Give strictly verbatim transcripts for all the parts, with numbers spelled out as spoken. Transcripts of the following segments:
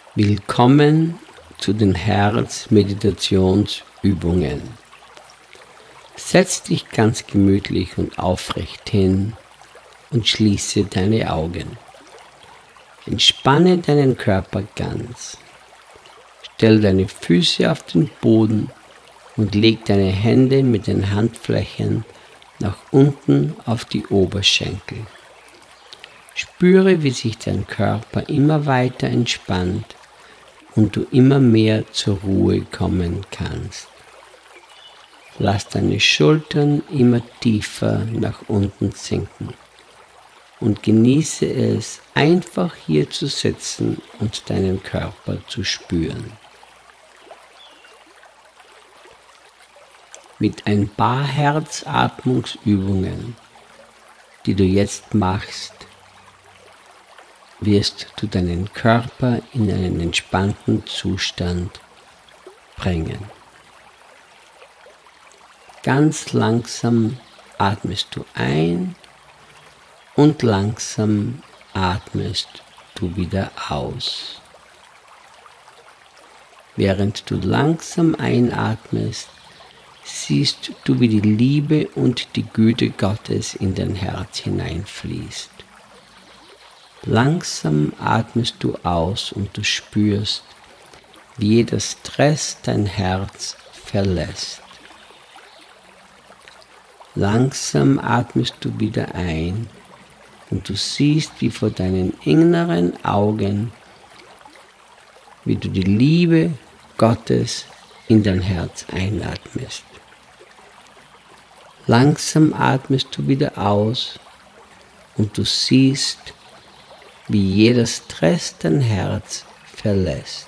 Willkommen zu den Herzmeditationsübungen. Setz dich ganz gemütlich und aufrecht hin und schließe deine Augen. Entspanne deinen Körper ganz. Stell deine Füße auf den Boden und leg deine Hände mit den Handflächen nach unten auf die Oberschenkel. Spüre, wie sich dein Körper immer weiter entspannt und du immer mehr zur Ruhe kommen kannst. Lass deine Schultern immer tiefer nach unten sinken und genieße es, einfach hier zu sitzen und deinen Körper zu spüren. Mit ein paar Herzatmungsübungen, die du jetzt machst, wirst du deinen Körper in einen entspannten Zustand bringen. Ganz langsam atmest du ein und langsam atmest du wieder aus. Während du langsam einatmest, siehst du, wie die Liebe und die Güte Gottes in dein Herz hineinfließt. Langsam atmest du aus und du spürst, wie jeder Stress dein Herz verlässt. Langsam atmest du wieder ein und du siehst, wie vor deinen inneren Augen, wie du die Liebe Gottes in dein Herz einatmest. Langsam atmest du wieder aus und du siehst, wie jeder Stress dein Herz verlässt.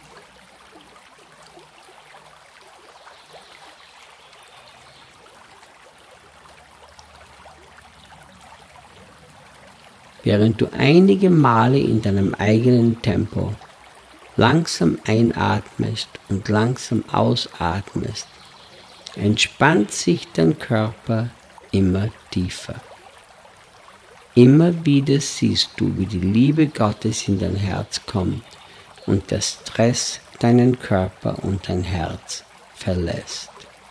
Während du einige Male in deinem eigenen Tempo langsam einatmest und langsam ausatmest, entspannt sich dein Körper immer tiefer. Immer wieder siehst du, wie die Liebe Gottes in dein Herz kommt und der Stress deinen Körper und dein Herz verlässt.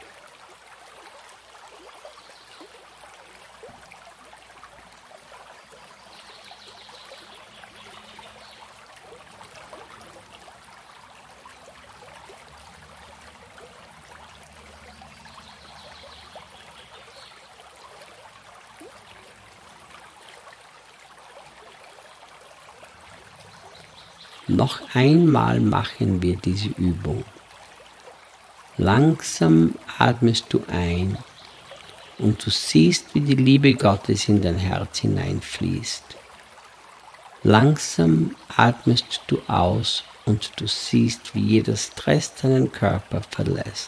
Noch einmal machen wir diese Übung. Langsam atmest du ein und du siehst, wie die Liebe Gottes in dein Herz hineinfließt. Langsam atmest du aus und du siehst, wie jeder Stress deinen Körper verlässt.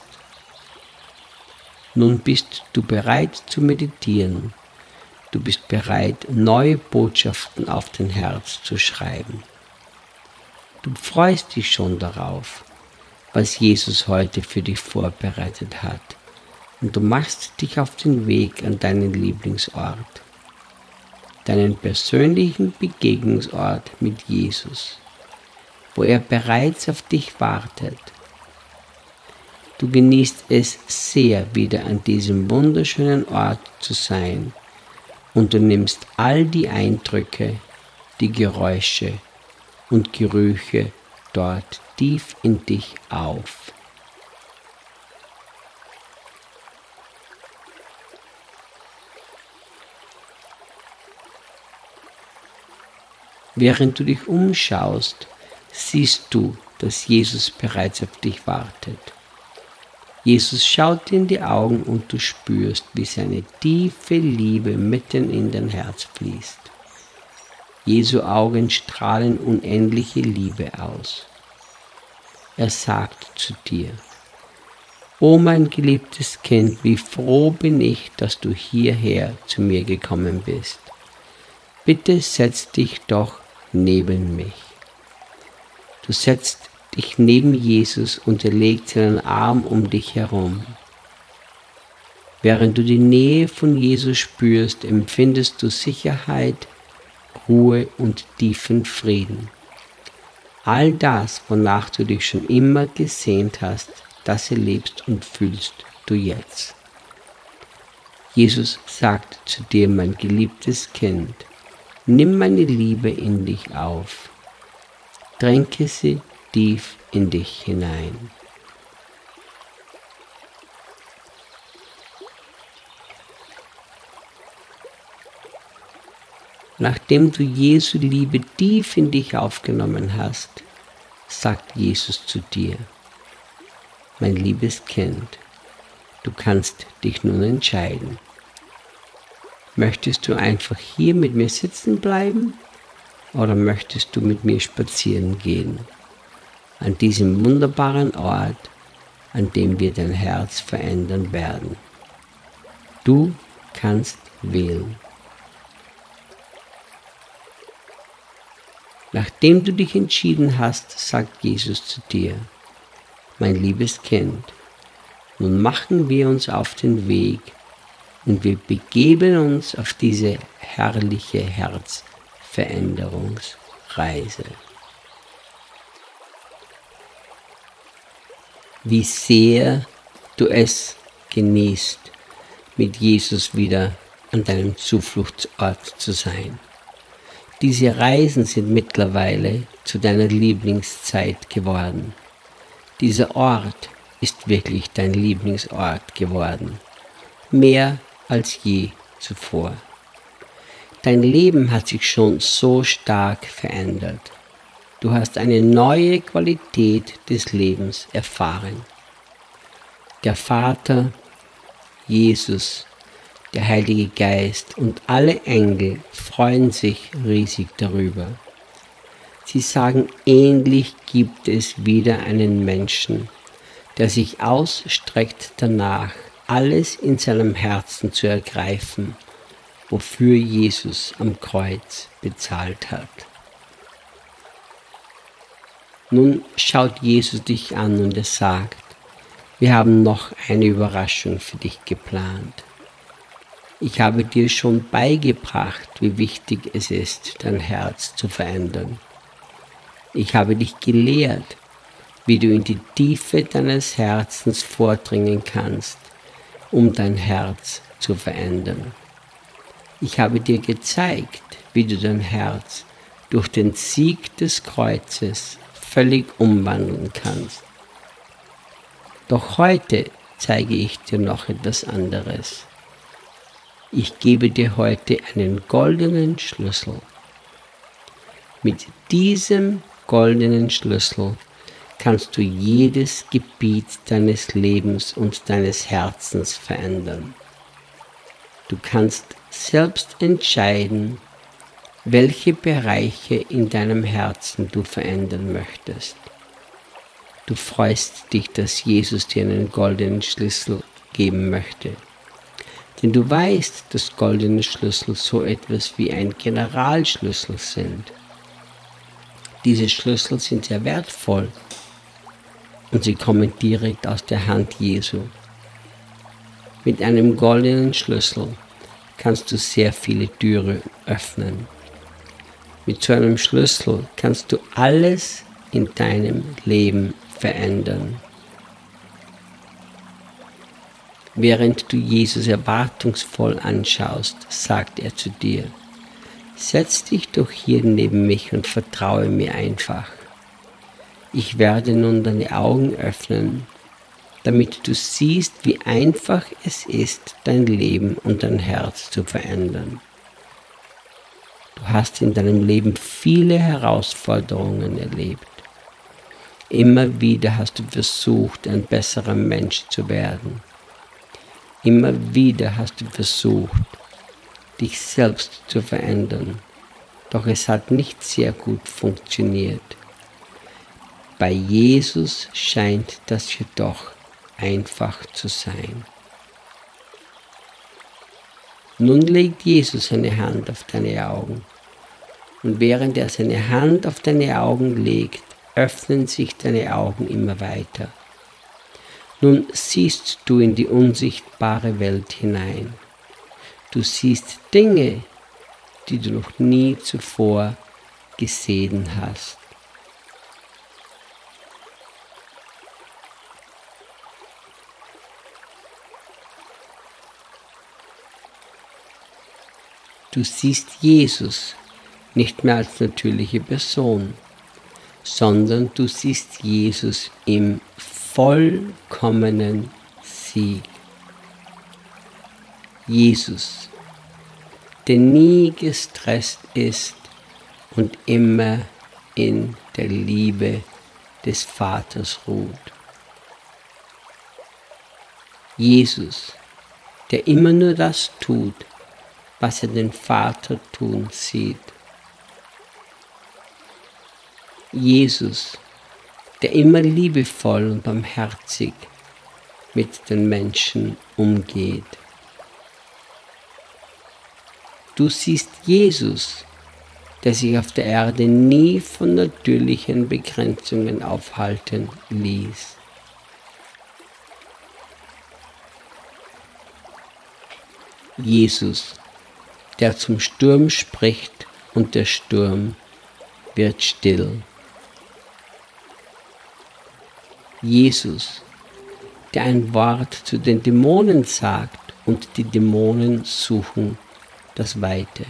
Nun bist du bereit zu meditieren. Du bist bereit, neue Botschaften auf dein Herz zu schreiben. Du freust dich schon darauf, was Jesus heute für dich vorbereitet hat, und du machst dich auf den Weg an deinen Lieblingsort, deinen persönlichen Begegnungsort mit Jesus, wo er bereits auf dich wartet. Du genießt es sehr, wieder an diesem wunderschönen Ort zu sein, und du nimmst all die Eindrücke, die Geräusche und Gerüche dort tief in dich auf. Während du dich umschaust, siehst du, dass Jesus bereits auf dich wartet. Jesus schaut dir in die Augen und du spürst, wie seine tiefe Liebe mitten in dein Herz fließt. Jesu Augen strahlen unendliche Liebe aus. Er sagt zu dir: O mein geliebtes Kind, wie froh bin ich, dass du hierher zu mir gekommen bist. Bitte setz dich doch neben mich. Du setzt dich neben Jesus und er legt seinen Arm um dich herum. Während du die Nähe von Jesus spürst, empfindest du Sicherheit, Ruhe und tiefen Frieden. All das, wonach du dich schon immer gesehnt hast, das erlebst und fühlst du jetzt. Jesus sagt zu dir, mein geliebtes Kind, nimm meine Liebe in dich auf, tränke sie tief in dich hinein. Nachdem du Jesu Liebe tief in dich aufgenommen hast, sagt Jesus zu dir, mein liebes Kind, du kannst dich nun entscheiden. Möchtest du einfach hier mit mir sitzen bleiben oder möchtest du mit mir spazieren gehen? An diesem wunderbaren Ort, an dem wir dein Herz verändern werden. Du kannst wählen. Nachdem du dich entschieden hast, sagt Jesus zu dir, mein liebes Kind, nun machen wir uns auf den Weg und wir begeben uns auf diese herrliche Herzveränderungsreise. Wie sehr du es genießt, mit Jesus wieder an deinem Zufluchtsort zu sein. Diese Reisen sind mittlerweile zu deiner Lieblingszeit geworden. Dieser Ort ist wirklich dein Lieblingsort geworden, mehr als je zuvor. Dein Leben hat sich schon so stark verändert. Du hast eine neue Qualität des Lebens erfahren. Der Vater, Jesus, der Heilige Geist und alle Engel freuen sich riesig darüber. Sie sagen, endlich gibt es wieder einen Menschen, der sich ausstreckt danach, alles in seinem Herzen zu ergreifen, wofür Jesus am Kreuz bezahlt hat. Nun schaut Jesus dich an und er sagt, wir haben noch eine Überraschung für dich geplant. Ich habe dir schon beigebracht, wie wichtig es ist, dein Herz zu verändern. Ich habe dich gelehrt, wie du in die Tiefe deines Herzens vordringen kannst, um dein Herz zu verändern. Ich habe dir gezeigt, wie du dein Herz durch den Sieg des Kreuzes völlig umwandeln kannst. Doch heute zeige ich dir noch etwas anderes. Ich gebe dir heute einen goldenen Schlüssel. Mit diesem goldenen Schlüssel kannst du jedes Gebiet deines Lebens und deines Herzens verändern. Du kannst selbst entscheiden, welche Bereiche in deinem Herzen du verändern möchtest. Du freust dich, dass Jesus dir einen goldenen Schlüssel geben möchte. Denn du weißt, dass goldene Schlüssel so etwas wie ein Generalschlüssel sind. Diese Schlüssel sind sehr wertvoll und sie kommen direkt aus der Hand Jesu. Mit einem goldenen Schlüssel kannst du sehr viele Türen öffnen. Mit so einem Schlüssel kannst du alles in deinem Leben verändern. Während du Jesus erwartungsvoll anschaust, sagt er zu dir, setz dich doch hier neben mich und vertraue mir einfach. Ich werde nun deine Augen öffnen, damit du siehst, wie einfach es ist, dein Leben und dein Herz zu verändern. Du hast in deinem Leben viele Herausforderungen erlebt. Immer wieder hast du versucht, ein besserer Mensch zu werden. Immer wieder hast du versucht, dich selbst zu verändern, doch es hat nicht sehr gut funktioniert. Bei Jesus scheint das jedoch einfach zu sein. Nun legt Jesus seine Hand auf deine Augen und während er seine Hand auf deine Augen legt, öffnen sich deine Augen immer weiter. Nun siehst du in die unsichtbare Welt hinein. Du siehst Dinge, die du noch nie zuvor gesehen hast. Du siehst Jesus nicht mehr als natürliche Person, sondern du siehst Jesus im vollkommenen Sieg. Jesus, der nie gestresst ist und immer in der Liebe des Vaters ruht. Jesus, der immer nur das tut, was er den Vater tun sieht. Jesus, der immer liebevoll und barmherzig mit den Menschen umgeht. Du siehst Jesus, der sich auf der Erde nie von natürlichen Begrenzungen aufhalten ließ. Jesus, der zum Sturm spricht und der Sturm wird still. Jesus, der ein Wort zu den Dämonen sagt und die Dämonen suchen das Weite.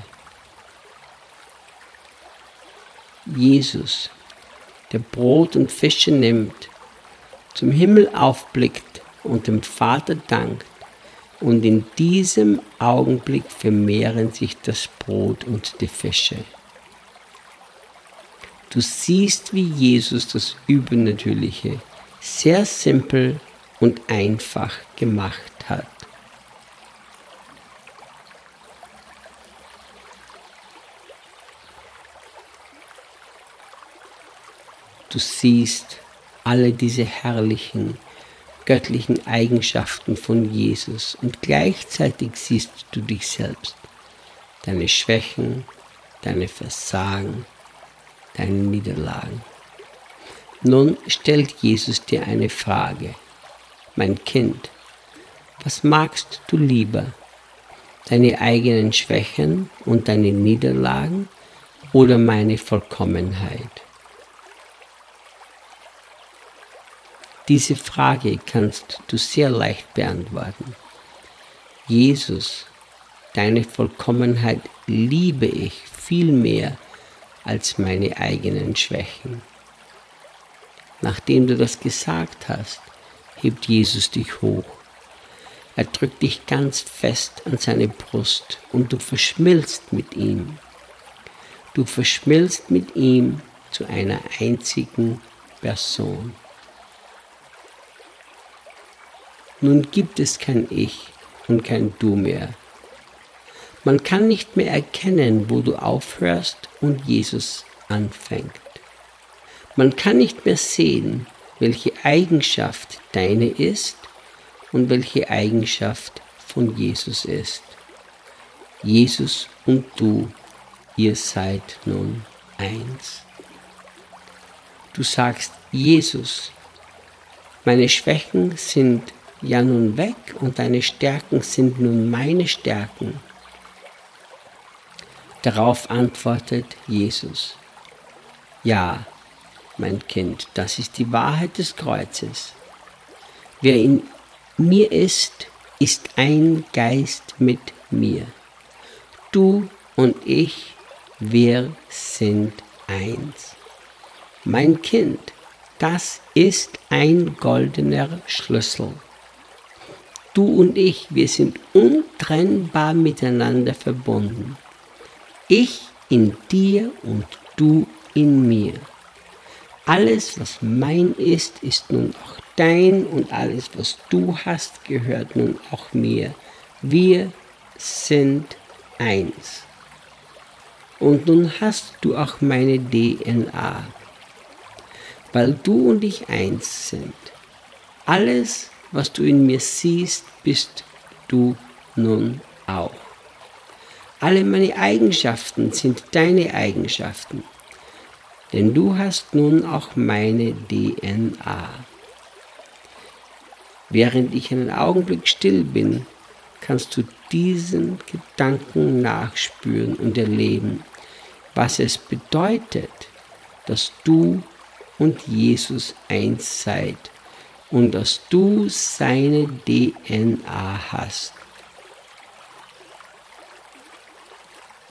Jesus, der Brot und Fische nimmt, zum Himmel aufblickt und dem Vater dankt, und in diesem Augenblick vermehren sich das Brot und die Fische. Du siehst, wie Jesus das Übernatürliche sehr simpel und einfach gemacht hat. Du siehst alle diese herrlichen, göttlichen Eigenschaften von Jesus und gleichzeitig siehst du dich selbst, deine Schwächen, deine Versagen, deine Niederlagen. Nun stellt Jesus dir eine Frage: Mein Kind, was magst du lieber, deine eigenen Schwächen und deine Niederlagen oder meine Vollkommenheit? Diese Frage kannst du sehr leicht beantworten. Jesus, deine Vollkommenheit liebe ich viel mehr als meine eigenen Schwächen. Nachdem du das gesagt hast, hebt Jesus dich hoch. Er drückt dich ganz fest an seine Brust und du verschmilzt mit ihm. Du verschmilzt mit ihm zu einer einzigen Person. Nun gibt es kein Ich und kein Du mehr. Man kann nicht mehr erkennen, wo du aufhörst und Jesus anfängt. Man kann nicht mehr sehen, welche Eigenschaft deine ist und welche Eigenschaft von Jesus ist. Jesus und du, ihr seid nun eins. Du sagst: Jesus, meine Schwächen sind ja nun weg und deine Stärken sind nun meine Stärken. Darauf antwortet Jesus: Ja, mein Kind, das ist die Wahrheit des Kreuzes. Wer in mir ist, ist ein Geist mit mir. Du und ich, wir sind eins. Mein Kind, das ist ein goldener Schlüssel. Du und ich, wir sind untrennbar miteinander verbunden. Ich in dir und du in mir. Alles, was mein ist, ist nun auch dein und alles, was du hast, gehört nun auch mir. Wir sind eins. Und nun hast du auch meine D N A, weil du und ich eins sind. Alles, was du in mir siehst, bist du nun auch. Alle meine Eigenschaften sind deine Eigenschaften, denn du hast nun auch meine D N A. Während ich einen Augenblick still bin, kannst du diesen Gedanken nachspüren und erleben, was es bedeutet, dass du und Jesus eins seid und dass du seine D N A hast.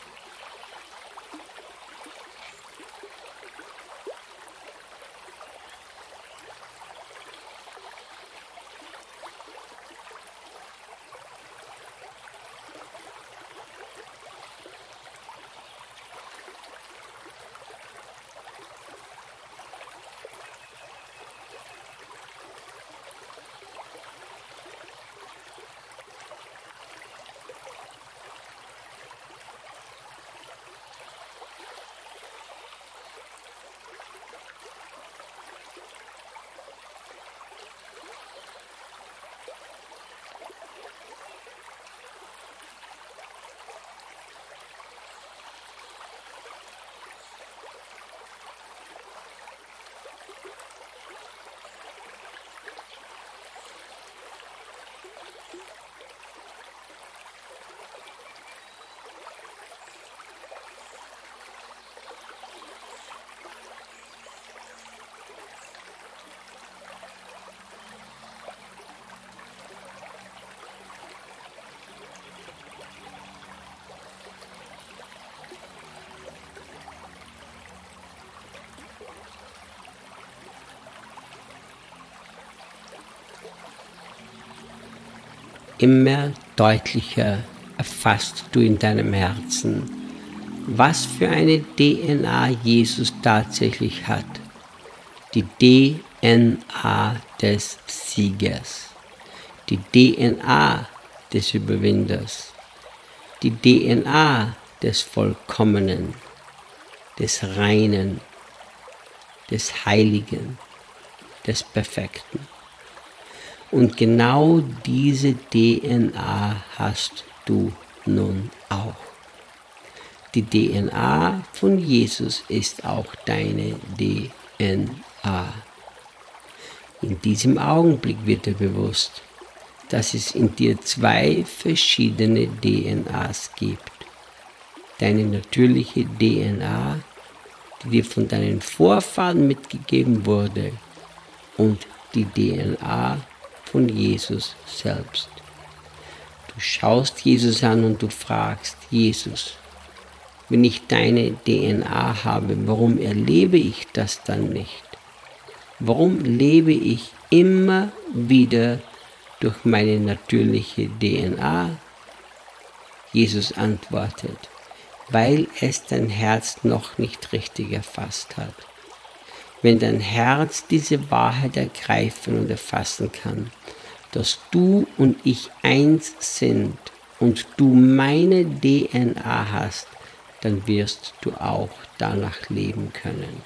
immer deutlicher erfasst du in deinem Herzen, was für eine D N A Jesus tatsächlich hat. Die D N A des Siegers, die D N A des Überwinders, die D N A des Vollkommenen, des Reinen, des Heiligen, des Perfekten. Und genau diese D N A hast du nun auch. Die D N A von Jesus ist auch deine D N A. In diesem Augenblick wird dir bewusst, dass es in dir zwei verschiedene D N As gibt. Deine natürliche D N A, die dir von deinen Vorfahren mitgegeben wurde, und die D N A von Jesus selbst. Du schaust Jesus an und du fragst, Jesus, wenn ich deine D N A habe, warum erlebe ich das dann nicht? Warum lebe ich immer wieder durch meine natürliche D N A? Jesus antwortet, weil es dein Herz noch nicht richtig erfasst hat. Wenn dein Herz diese Wahrheit ergreifen und erfassen kann, dass du und ich eins sind und du meine D N A hast, dann wirst du auch danach leben können.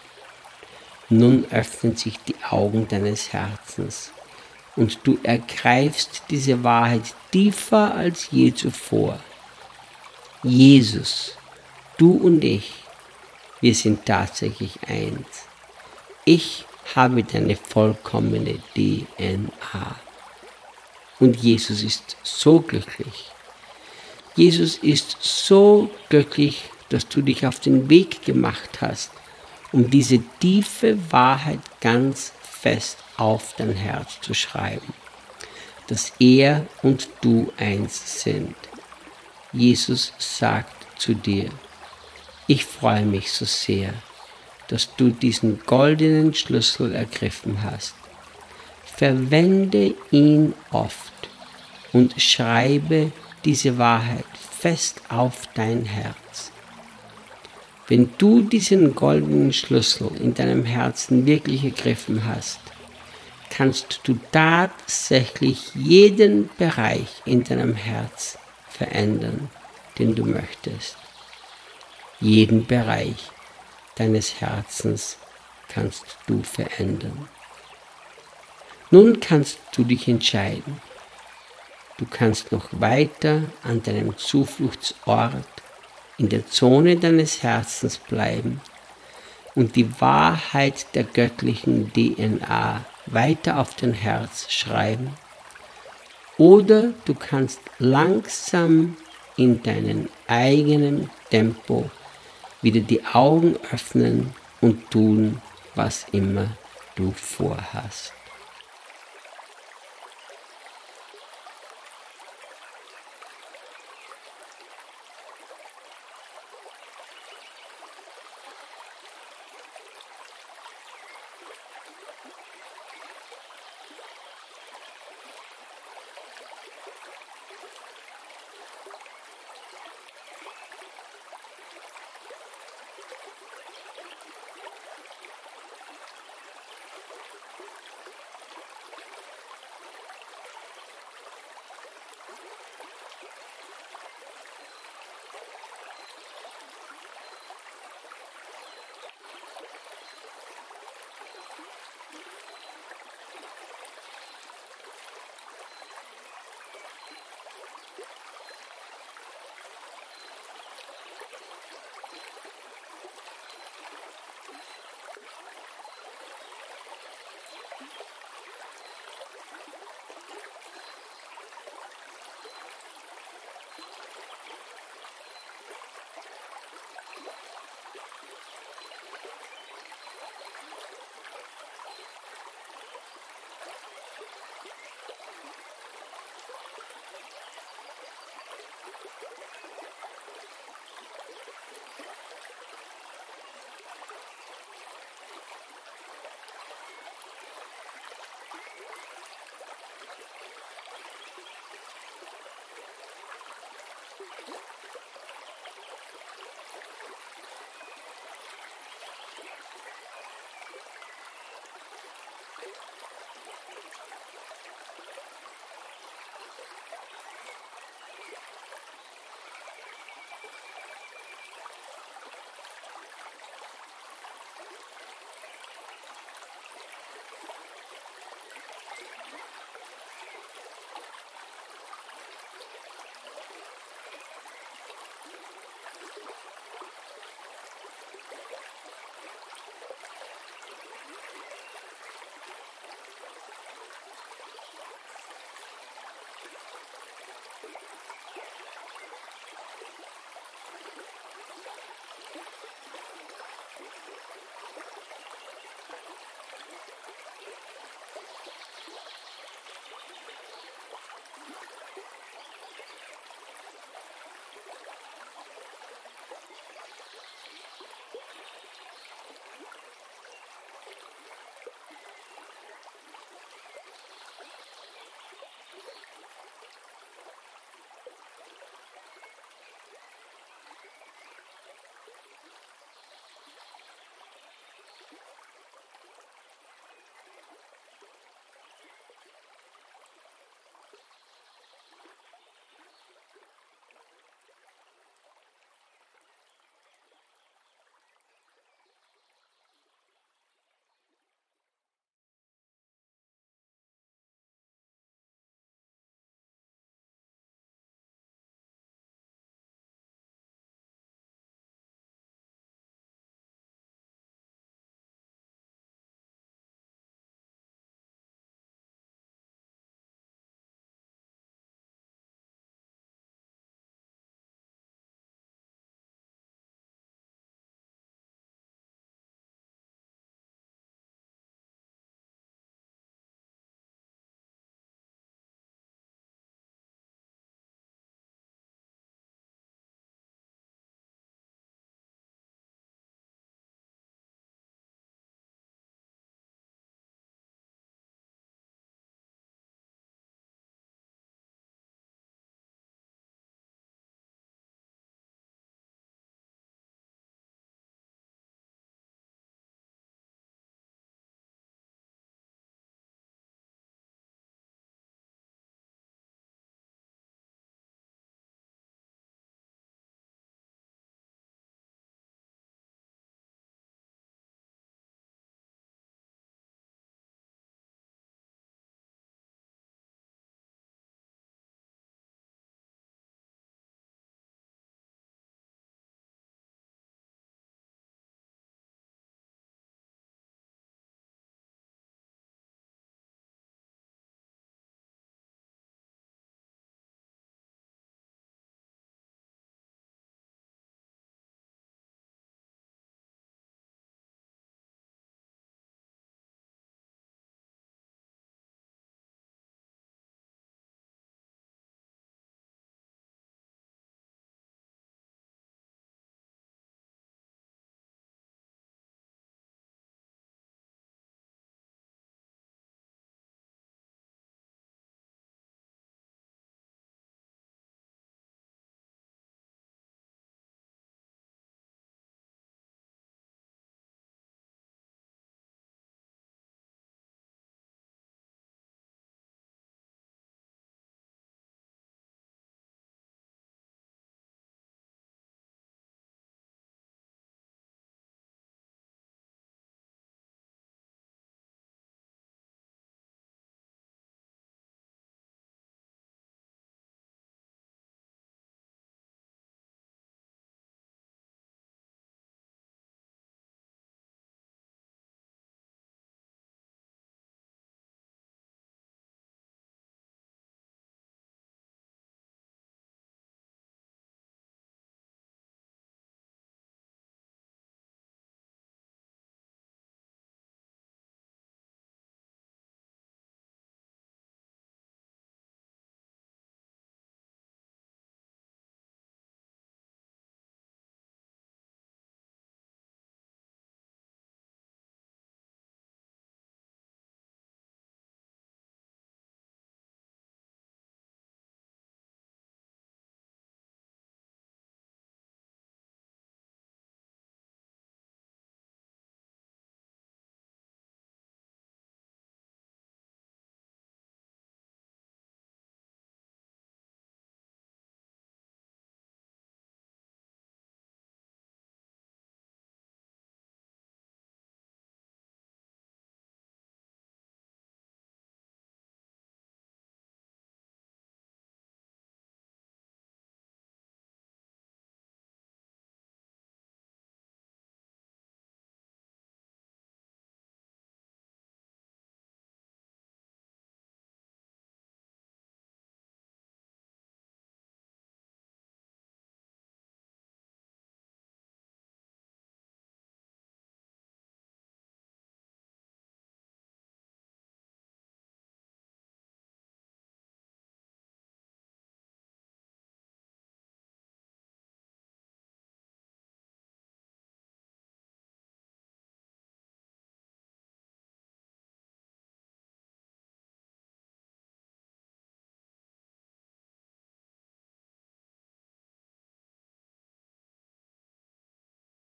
Nun öffnen sich die Augen deines Herzens und du ergreifst diese Wahrheit tiefer als je zuvor. Jesus, du und ich, wir sind tatsächlich eins. Ich habe deine vollkommene D N A. Und Jesus ist so glücklich. Jesus ist so glücklich, dass du dich auf den Weg gemacht hast, um diese tiefe Wahrheit ganz fest auf dein Herz zu schreiben, dass er und du eins sind. Jesus sagt zu dir, ich freue mich so sehr, dass du diesen goldenen Schlüssel ergriffen hast. Verwende ihn oft und schreibe diese Wahrheit fest auf dein Herz. Wenn du diesen goldenen Schlüssel in deinem Herzen wirklich ergriffen hast, kannst du tatsächlich jeden Bereich in deinem Herz verändern, den du möchtest. Jeden Bereich deines Herzens kannst du verändern. Nun kannst du dich entscheiden. Du kannst noch weiter an deinem Zufluchtsort in der Zone deines Herzens bleiben und die Wahrheit der göttlichen D N A weiter auf dein Herz schreiben. Oder du kannst langsam in deinem eigenen Tempo wieder die Augen öffnen und tun, was immer du vorhast.